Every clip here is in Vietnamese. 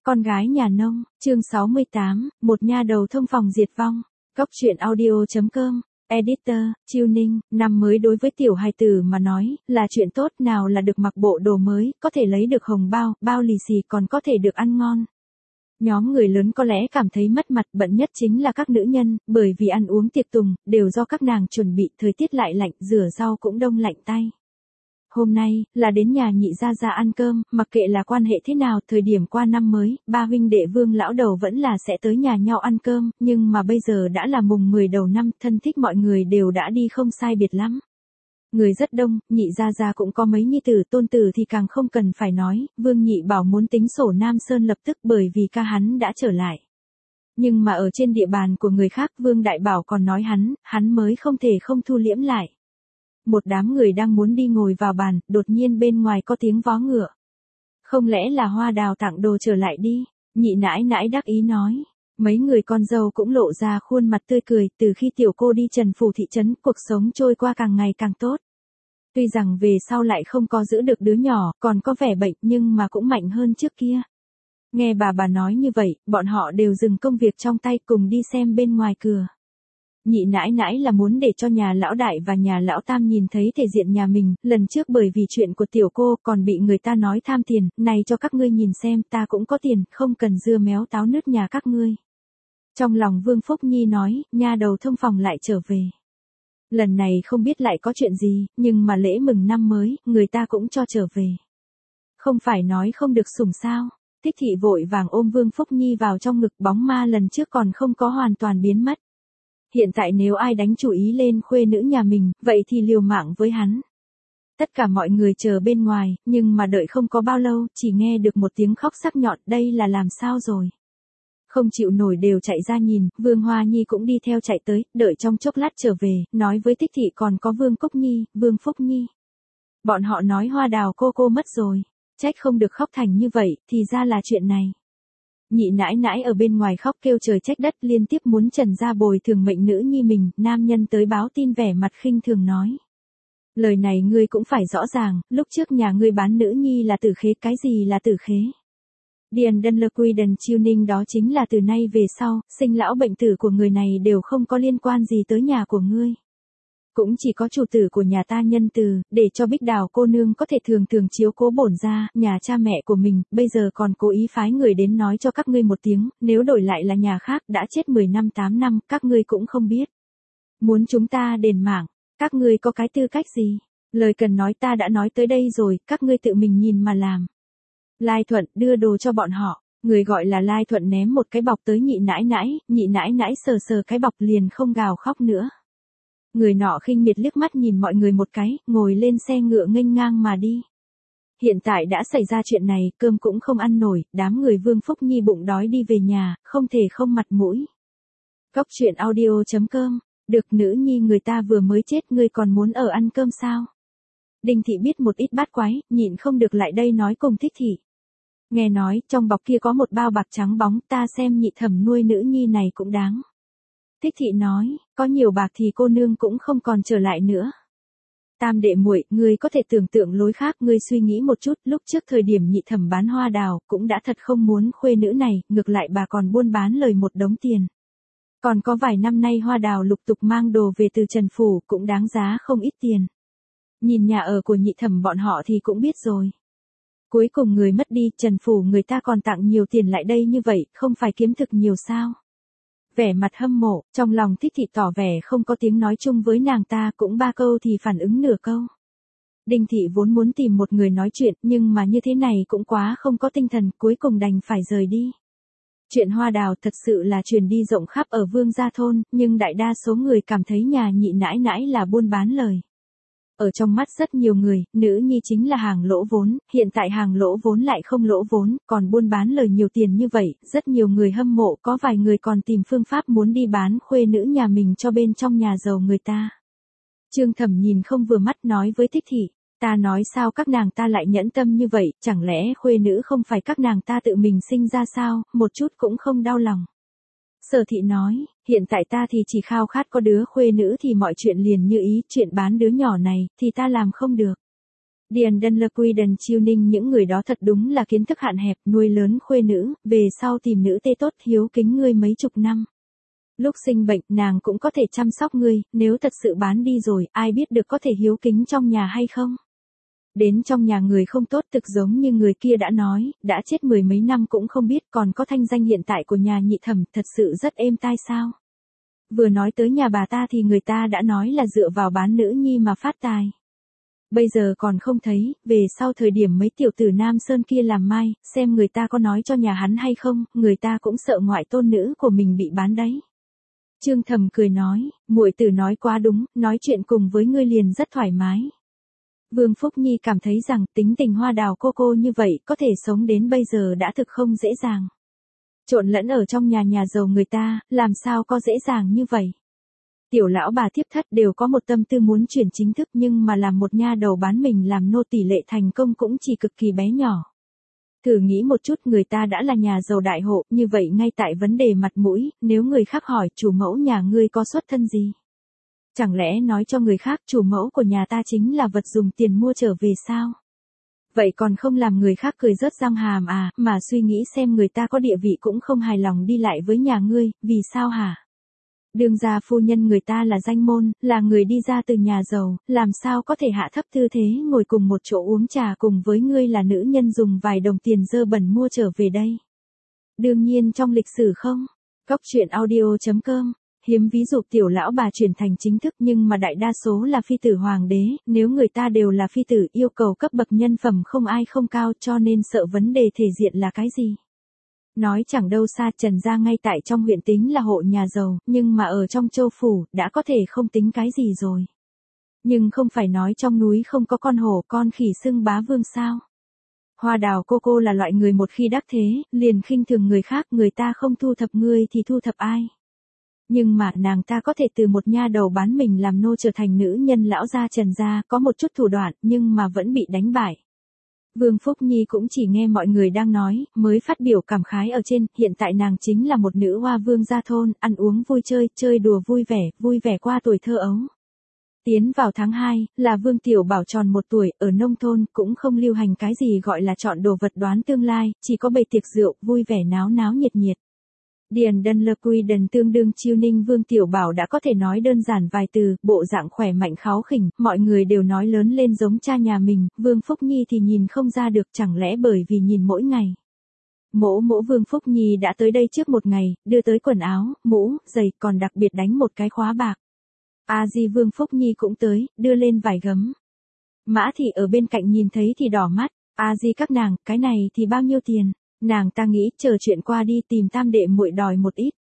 Con gái nhà nông, chương 68, một nha đầu thông phòng diệt vong. Góc truyện audio.com, editor, Tuning, năm mới đối với tiểu hài tử mà nói, là chuyện tốt, nào là được mặc bộ đồ mới, có thể lấy được hồng bao, bao lì xì, còn có thể được ăn ngon. Nhóm người lớn có lẽ cảm thấy mất mặt, bận nhất chính là các nữ nhân, bởi vì ăn uống tiệc tùng, đều do các nàng chuẩn bị, thời tiết lại lạnh, rửa rau cũng đông lạnh tay. Hôm nay, là đến nhà nhị gia gia ăn cơm, mặc kệ là quan hệ thế nào, thời điểm qua năm mới, ba huynh đệ Vương lão đầu vẫn là sẽ tới nhà nhau ăn cơm, nhưng mà bây giờ đã là mùng 10 đầu năm, thân thích mọi người đều đã đi không sai biệt lắm. Người rất đông, nhị gia gia cũng có mấy nhi tử, tôn tử thì càng không cần phải nói, Vương nhị bảo muốn tính sổ Nam Sơn lập tức bởi vì ca hắn đã trở lại. Nhưng mà ở trên địa bàn của người khác, Vương đại bảo còn nói hắn mới không thể không thu liễm lại. Một đám người đang muốn đi ngồi vào bàn, đột nhiên bên ngoài có tiếng vó ngựa. Không lẽ là Hoa Đào tặng đồ trở lại đi, nhị nãi nãi đắc ý nói. Mấy người con dâu cũng lộ ra khuôn mặt tươi cười, từ khi tiểu cô đi Trần Phủ thị trấn, cuộc sống trôi qua càng ngày càng tốt. Tuy rằng về sau lại không có giữ được đứa nhỏ, còn có vẻ bệnh nhưng mà cũng mạnh hơn trước kia. Nghe bà nói như vậy, bọn họ đều dừng công việc trong tay cùng đi xem bên ngoài cửa. Nhị nãi nãi là muốn để cho nhà lão đại và nhà lão tam nhìn thấy thể diện nhà mình, lần trước bởi vì chuyện của tiểu cô còn bị người ta nói tham tiền, này cho các ngươi nhìn xem, ta cũng có tiền, không cần dưa méo táo nứt nhà các ngươi. Trong lòng Vương Phúc Nhi nói, nha đầu thông phòng lại trở về. Lần này không biết lại có chuyện gì, nhưng mà lễ mừng năm mới, người ta cũng cho trở về. Không phải nói không được sủng sao. Thích thị vội vàng ôm Vương Phúc Nhi vào trong ngực, bóng ma lần trước còn không có hoàn toàn biến mất. Hiện tại nếu ai đánh chủ ý lên khuê nữ nhà mình, vậy thì liều mạng với hắn. Tất cả mọi người chờ bên ngoài, nhưng mà đợi không có bao lâu, chỉ nghe được một tiếng khóc sắc nhọn, đây là làm sao rồi. Không chịu nổi đều chạy ra nhìn, Vương Hoa Nhi cũng đi theo chạy tới, đợi trong chốc lát trở về, nói với Thích thị còn có Vương Cúc Nhi, Vương Phúc Nhi. Bọn họ nói Hoa Đào cô mất rồi, trách không được khóc thành như vậy, thì ra là chuyện này. Nhị nãi nãi ở bên ngoài khóc kêu trời trách đất, liên tiếp muốn Trần gia bồi thường mệnh nữ nhi mình, nam nhân tới báo tin vẻ mặt khinh thường nói. Lời này ngươi cũng phải rõ ràng, lúc trước nhà ngươi bán nữ nhi là tử khế, cái gì là tử khế? Điền Đân Lơ Quy Đần Chiêu Ninh đó chính là từ nay về sau, sinh lão bệnh tử của người này đều không có liên quan gì tới nhà của ngươi. Cũng chỉ có chủ tử của nhà ta nhân từ, để cho Bích Đào cô nương có thể thường thường chiếu cố bổn ra, nhà cha mẹ của mình, bây giờ còn cố ý phái người đến nói cho các ngươi một tiếng, nếu đổi lại là nhà khác đã chết 10 năm 8 năm, các ngươi cũng không biết. Muốn chúng ta đền mạng, các ngươi có cái tư cách gì? Lời cần nói ta đã nói tới đây rồi, các ngươi tự mình nhìn mà làm. Lai Thuận đưa đồ cho bọn họ, người gọi là Lai Thuận ném một cái bọc tới nhị nãi nãi sờ cái bọc liền không gào khóc nữa. Người nọ khinh miệt liếc mắt nhìn mọi người một cái, ngồi lên xe ngựa nghênh ngang mà đi. Hiện tại đã xảy ra chuyện này, cơm cũng không ăn nổi, đám người Vương Phúc Nhi bụng đói đi về nhà, không thể không mặt mũi. Góc truyện audio.com, được nữ nhi người ta vừa mới chết ngươi còn muốn ở ăn cơm sao? Đinh thị biết một ít bát quái, nhịn không được lại đây nói cùng Thích thị. Nghe nói, trong bọc kia có một bao bạc trắng bóng, ta xem nhị thẩm nuôi nữ nhi này cũng đáng. Thích thị nói, có nhiều bạc thì cô nương cũng không còn trở lại nữa. Tam đệ muội, ngươi có thể tưởng tượng lối khác, ngươi suy nghĩ một chút, lúc trước thời điểm nhị thẩm bán Hoa Đào, cũng đã thật không muốn khuê nữ này, ngược lại bà còn buôn bán lời một đống tiền. Còn có vài năm nay Hoa Đào lục tục mang đồ về từ Trần Phủ, cũng đáng giá không ít tiền. Nhìn nhà ở của nhị thẩm bọn họ thì cũng biết rồi. Cuối cùng người mất đi, Trần Phủ người ta còn tặng nhiều tiền lại đây như vậy, không phải kiếm thực nhiều sao? Vẻ mặt hâm mộ, trong lòng Thích thị tỏ vẻ không có tiếng nói chung với nàng ta, cũng ba câu thì phản ứng nửa câu. Đinh thị vốn muốn tìm một người nói chuyện, nhưng mà như thế này cũng quá không có tinh thần, cuối cùng đành phải rời đi. Chuyện Hoa Đào thật sự là truyền đi rộng khắp ở Vương gia thôn, nhưng đại đa số người cảm thấy nhà nhị nãi nãi là buôn bán lời. Ở trong mắt rất nhiều người, nữ nhi chính là hàng lỗ vốn, hiện tại hàng lỗ vốn lại không lỗ vốn, còn buôn bán lời nhiều tiền như vậy, rất nhiều người hâm mộ, có vài người còn tìm phương pháp muốn đi bán khuê nữ nhà mình cho bên trong nhà giàu người ta. Trương Thẩm nhìn không vừa mắt nói với Thích thị, ta nói sao các nàng ta lại nhẫn tâm như vậy, chẳng lẽ khuê nữ không phải các nàng ta tự mình sinh ra sao, một chút cũng không đau lòng. Sở thị nói, hiện tại ta thì chỉ khao khát có đứa khuê nữ thì mọi chuyện liền như ý, chuyện bán đứa nhỏ này, thì ta làm không được. Điền Đân Lơ Quy Đần Chiêu Ninh những người đó thật đúng là kiến thức hạn hẹp, nuôi lớn khuê nữ, về sau tìm nữ tê tốt hiếu kính ngươi mấy chục năm. Lúc sinh bệnh nàng cũng có thể chăm sóc ngươi, nếu thật sự bán đi rồi, ai biết được có thể hiếu kính trong nhà hay không. Đến trong nhà người không tốt thực giống như người kia đã nói, đã chết mười mấy năm cũng không biết còn có thanh danh hiện tại của nhà nhị thẩm thật sự rất êm tai sao. Vừa nói tới nhà bà ta thì người ta đã nói là dựa vào bán nữ nhi mà phát tài. Bây giờ còn không thấy, về sau thời điểm mấy tiểu tử Nam Sơn kia làm mai, xem người ta có nói cho nhà hắn hay không, người ta cũng sợ ngoại tôn nữ của mình bị bán đấy. Trương Thầm cười nói, muội tử nói quá đúng, nói chuyện cùng với ngươi liền rất thoải mái. Vương Phúc Nhi cảm thấy rằng tính tình Hoa Đào cô như vậy có thể sống đến bây giờ đã thực không dễ dàng. Trộn lẫn ở trong nhà giàu người ta, làm sao có dễ dàng như vậy. Tiểu lão bà thiếp thất đều có một tâm tư muốn chuyển chính thức nhưng mà làm một nha đầu bán mình làm nô tỷ lệ thành công cũng chỉ cực kỳ bé nhỏ. Thử nghĩ một chút người ta đã là nhà giàu đại hộ, như vậy ngay tại vấn đề mặt mũi, nếu người khác hỏi chủ mẫu nhà ngươi có xuất thân gì? Chẳng lẽ nói cho người khác chủ mẫu của nhà ta chính là vật dùng tiền mua trở về sao? Vậy còn không làm người khác cười rớt răng hàm à, mà suy nghĩ xem người ta có địa vị cũng không hài lòng đi lại với nhà ngươi, vì sao hả? Đương gia phu nhân người ta là danh môn, là người đi ra từ nhà giàu, làm sao có thể hạ thấp tư thế ngồi cùng một chỗ uống trà cùng với ngươi là nữ nhân dùng vài đồng tiền dơ bẩn mua trở về đây. Đương nhiên trong lịch sử không. Cóc truyện audio.com, hiếm ví dụ tiểu lão bà chuyển thành chính thức nhưng mà đại đa số là phi tử hoàng đế, nếu người ta đều là phi tử yêu cầu cấp bậc nhân phẩm không ai không cao cho nên sợ vấn đề thể diện là cái gì. Nói chẳng đâu xa Trần gia ngay tại trong huyện tính là hộ nhà giàu, nhưng mà ở trong châu phủ, đã có thể không tính cái gì rồi. Nhưng không phải nói trong núi không có con hổ con khỉ xưng bá vương sao. Hoa Đào cô là loại người một khi đắc thế, liền khinh thường người khác, người ta không thu thập ngươi thì thu thập ai. Nhưng mà nàng ta có thể từ một nha đầu bán mình làm nô trở thành nữ nhân lão gia Trần gia, có một chút thủ đoạn nhưng mà vẫn bị đánh bại. Vương Phúc Nhi cũng chỉ nghe mọi người đang nói, mới phát biểu cảm khái ở trên, hiện tại nàng chính là một nữ hoa vương gia thôn, ăn uống vui chơi, chơi đùa vui vẻ qua tuổi thơ ấu. Tiến vào tháng 2, là Vương Tiểu Bảo tròn 1 tuổi, ở nông thôn cũng không lưu hành cái gì gọi là chọn đồ vật đoán tương lai, chỉ có bày tiệc rượu, vui vẻ náo nhiệt. Điền Đân Lơ Quy Đần tương đương Chiêu Ninh Vương Tiểu Bảo đã có thể nói đơn giản vài từ, bộ dạng khỏe mạnh kháu khỉnh, mọi người đều nói lớn lên giống cha nhà mình, Vương Phúc Nhi thì nhìn không ra được, chẳng lẽ bởi vì nhìn mỗi ngày. Mỗ Vương Phúc Nhi đã tới đây trước một ngày, đưa tới quần áo, mũ, giày, còn đặc biệt đánh một cái khóa bạc. Di Vương Phúc Nhi cũng tới, đưa lên vài gấm. Mã Thị ở bên cạnh nhìn thấy thì đỏ mắt, Di các nàng, cái này thì bao nhiêu tiền? Nàng ta nghĩ chờ chuyện qua đi tìm tam đệ muội đòi một ít.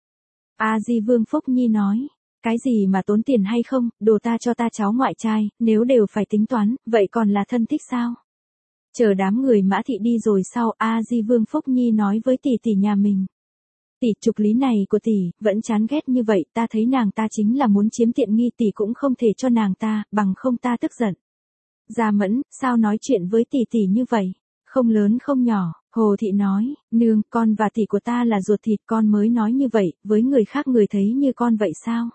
Di Vương Phúc Nhi nói, cái gì mà tốn tiền hay không, đồ ta cho ta cháu ngoại trai, nếu đều phải tính toán, vậy còn là thân thích sao? Chờ đám người Mã Thị đi rồi sau, Di Vương Phúc Nhi nói với tỷ nhà mình. Tỷ trục lý này của tỷ, vẫn chán ghét như vậy, ta thấy nàng ta chính là muốn chiếm tiện nghi, tỷ cũng không thể cho nàng ta, bằng không ta tức giận. Gia Mẫn, sao nói chuyện với tỷ như vậy? Không lớn không nhỏ. Hồ Thị nói, nương, con và tỷ của ta là ruột thịt, con mới nói như vậy, với người khác người thấy như con vậy sao?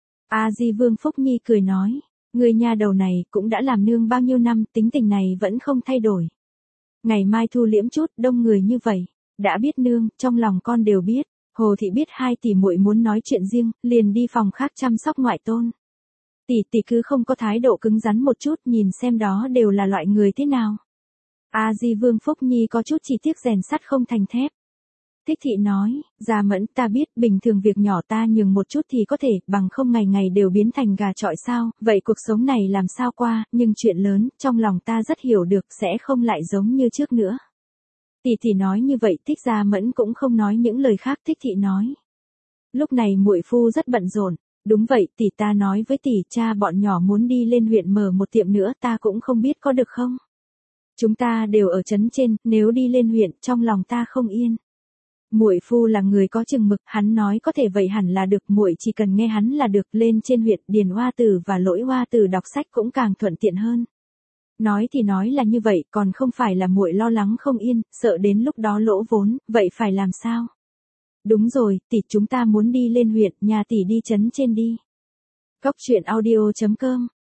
Di Vương Phúc Nhi cười nói, người nha đầu này cũng đã làm nương bao nhiêu năm, tính tình này vẫn không thay đổi. Ngày mai thu liễm chút, đông người như vậy, đã biết nương, trong lòng con đều biết. Hồ Thị biết hai tỷ muội muốn nói chuyện riêng, liền đi phòng khác chăm sóc ngoại tôn. Tỷ cứ không có thái độ cứng rắn một chút, nhìn xem đó đều là loại người thế nào. Di Vương Phúc Nhi có chút chỉ tiếc rèn sắt không thành thép. Thích Thị nói, Gia Mẫn, ta biết bình thường việc nhỏ ta nhường một chút thì có thể, bằng không ngày đều biến thành gà chọi sao, vậy cuộc sống này làm sao qua, nhưng chuyện lớn, trong lòng ta rất hiểu được, sẽ không lại giống như trước nữa. Tỷ nói như vậy, Thích Gia Mẫn cũng không nói những lời khác, Thích Thị nói. Lúc này muội phu rất bận rộn, đúng vậy, tỷ ta nói với tỷ, cha bọn nhỏ muốn đi lên huyện mở một tiệm nữa, ta cũng không biết có được không. Chúng ta đều ở trấn trên, nếu đi lên huyện, trong lòng ta không yên. Muội phu là người có chừng mực, hắn nói có thể vậy hẳn là được, muội chỉ cần nghe hắn là được, lên trên huyện, Điền Hoa Tử và Lỗi Hoa Tử đọc sách cũng càng thuận tiện hơn. Nói thì nói là như vậy, còn không phải là muội lo lắng không yên, sợ đến lúc đó lỗ vốn, vậy phải làm sao? Đúng rồi, tỷ, chúng ta muốn đi lên huyện, nhà tỷ đi trấn trên đi. Cóc truyện audio.com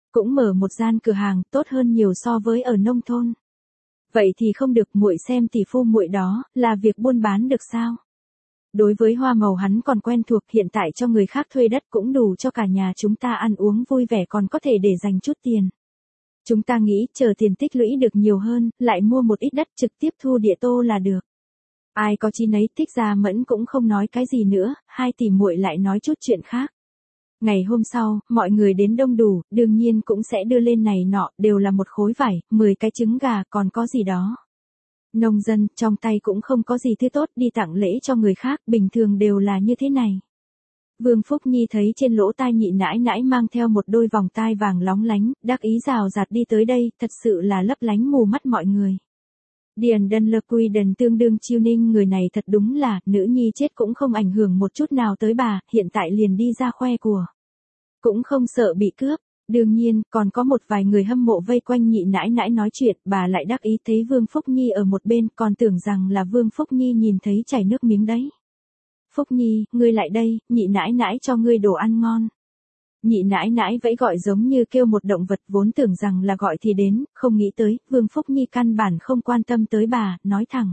cũng mở một gian cửa hàng, tốt hơn nhiều so với ở nông thôn. Vậy thì không được, muội xem tỷ phu muội đó, là việc buôn bán được sao? Đối với hoa màu hắn còn quen thuộc, hiện tại cho người khác thuê đất cũng đủ cho cả nhà chúng ta ăn uống vui vẻ, còn có thể để dành chút tiền. Chúng ta nghĩ chờ tiền tích lũy được nhiều hơn, lại mua một ít đất trực tiếp thu địa tô là được. Ai có chí nấy, Thích Gia Mẫn cũng không nói cái gì nữa, hai tỷ muội lại nói chút chuyện khác. Ngày hôm sau, mọi người đến đông đủ, đương nhiên cũng sẽ đưa lên này nọ, đều là một khối vải, 10 cái trứng gà, còn có gì đó. Nông dân, trong tay cũng không có gì thứ tốt đi tặng lễ cho người khác, bình thường đều là như thế này. Vương Phúc Nhi thấy trên lỗ tai nhị nãi nãi mang theo một đôi vòng tai vàng lóng lánh, đắc ý rào rạt đi tới đây, thật sự là lấp lánh mù mắt mọi người. Điền Đân Lơ Quy Đần tương đương chiêu ninh, người này thật đúng là, nữ nhi chết cũng không ảnh hưởng một chút nào tới bà, hiện tại liền đi ra khoe của. Cũng không sợ bị cướp. Đương nhiên, còn có một vài người hâm mộ vây quanh nhị nãi nãi nói chuyện, bà lại đắc ý thấy Vương Phúc Nhi ở một bên, còn tưởng rằng là Vương Phúc Nhi nhìn thấy chảy nước miếng đấy. Phúc Nhi, ngươi lại đây, nhị nãi nãi cho ngươi đồ ăn ngon. Nhị nãi nãi vẫy gọi giống như kêu một động vật, vốn tưởng rằng là gọi thì đến, không nghĩ tới, Vương Phúc Nhi căn bản không quan tâm tới bà, nói thẳng.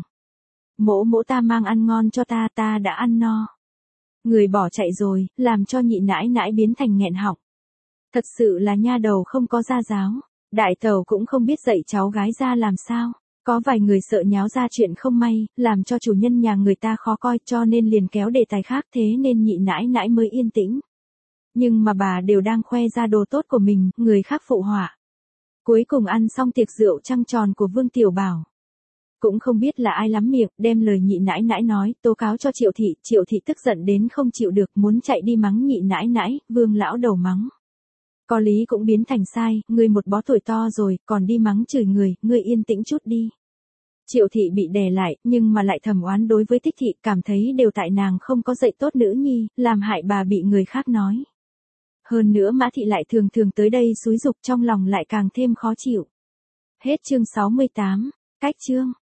Mỗ mỗ ta mang ăn ngon cho ta, ta đã ăn no. Người bỏ chạy rồi, làm cho nhị nãi nãi biến thành nghẹn họng. Thật sự là nha đầu không có gia giáo, đại tẩu cũng không biết dạy cháu gái ra làm sao. Có vài người sợ nháo ra chuyện không may, làm cho chủ nhân nhà người ta khó coi, cho nên liền kéo đề tài khác, thế nên nhị nãi nãi mới yên tĩnh. Nhưng mà bà đều đang khoe ra đồ tốt của mình, người khác phụ họa. Cuối cùng ăn xong tiệc rượu trăng tròn của Vương Tiểu Bảo. Cũng không biết là ai lắm miệng, đem lời nhị nãi nãi nói, tố cáo cho Triệu Thị tức giận đến không chịu được, muốn chạy đi mắng nhị nãi nãi, Vương lão đầu mắng. Có lý cũng biến thành sai, ngươi một bó tuổi to rồi, còn đi mắng chửi người, ngươi yên tĩnh chút đi. Triệu Thị bị đè lại, nhưng mà lại thầm oán đối với Thích Thị, cảm thấy đều tại nàng không có dạy tốt nữ nhi, làm hại bà bị người khác nói. Hơn nữa Mã Thị lại thường thường tới đây xúi giục, trong lòng lại càng thêm khó chịu. Hết chương 68, cách chương.